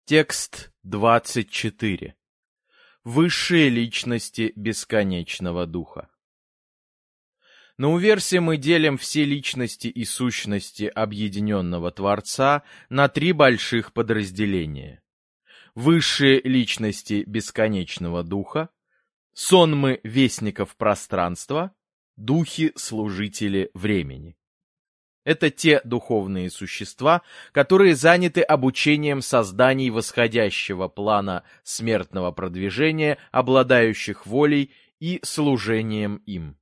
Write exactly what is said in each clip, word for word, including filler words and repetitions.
Текст двадцать четыре. Высшие личности бесконечного духа. На уверсе мы делим все личности и сущности объединенного Творца на три больших подразделения. Высшие личности бесконечного духа, сонмы вестников пространства, духи-служители времени. Это те духовные существа, которые заняты обучением созданий восходящего плана смертного продвижения, обладающих волей и служением им.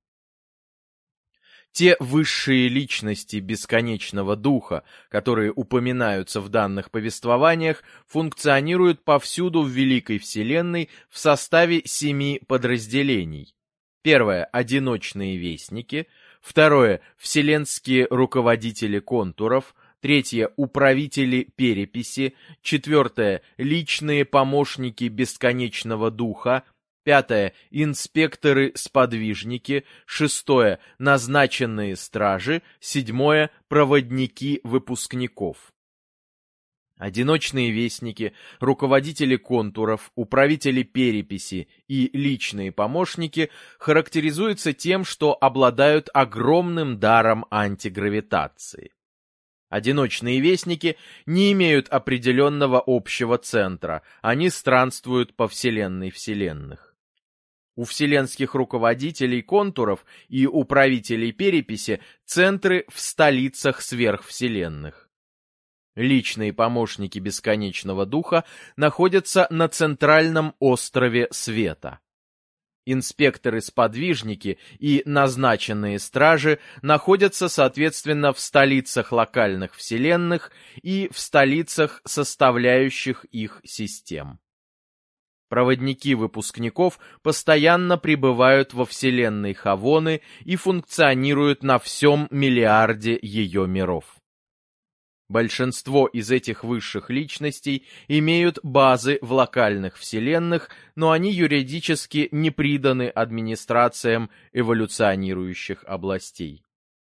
Те высшие личности бесконечного духа, которые упоминаются в данных повествованиях, функционируют повсюду в Великой Вселенной в составе семи подразделений. Первое – одиночные вестники. Второе – вселенские руководители контуров. Третье – управители переписи. Четвертое – личные помощники бесконечного духа. Пятое – инспекторы-сподвижники. Шестое – назначенные стражи. Седьмое – проводники выпускников. Одиночные вестники, руководители контуров, управители переписи и личные помощники характеризуются тем, что обладают огромным даром антигравитации. Одиночные вестники не имеют определенного общего центра, они странствуют по вселенной вселенных. У вселенских руководителей контуров и управителей переписи центры в столицах сверхвселенных. Личные помощники бесконечного духа находятся на центральном острове света. Инспекторы-сподвижники и назначенные стражи находятся, соответственно, в столицах локальных вселенных и в столицах составляющих их систем. Проводники выпускников постоянно пребывают во вселенной Хавоны и функционируют на всем миллиарде ее миров. Большинство из этих высших личностей имеют базы в локальных вселенных, но они юридически не приданы администрациям эволюционирующих областей.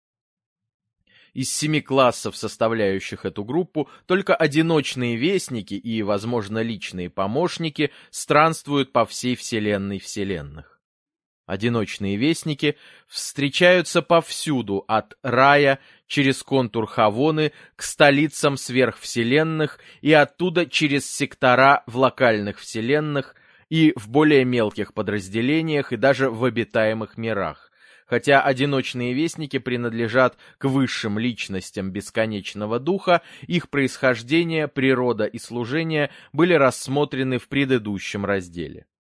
Из семи классов, составляющих эту группу, только одиночные вестники и, возможно, личные помощники странствуют по всей вселенной вселенных. Одиночные вестники встречаются повсюду, от рая через контур Хавоны к столицам сверхвселенных и оттуда через сектора в локальных вселенных и в более мелких подразделениях и даже в обитаемых мирах. Хотя одиночные вестники принадлежат к высшим личностям бесконечного духа, их происхождение, природа и служение были рассмотрены в предыдущем разделе.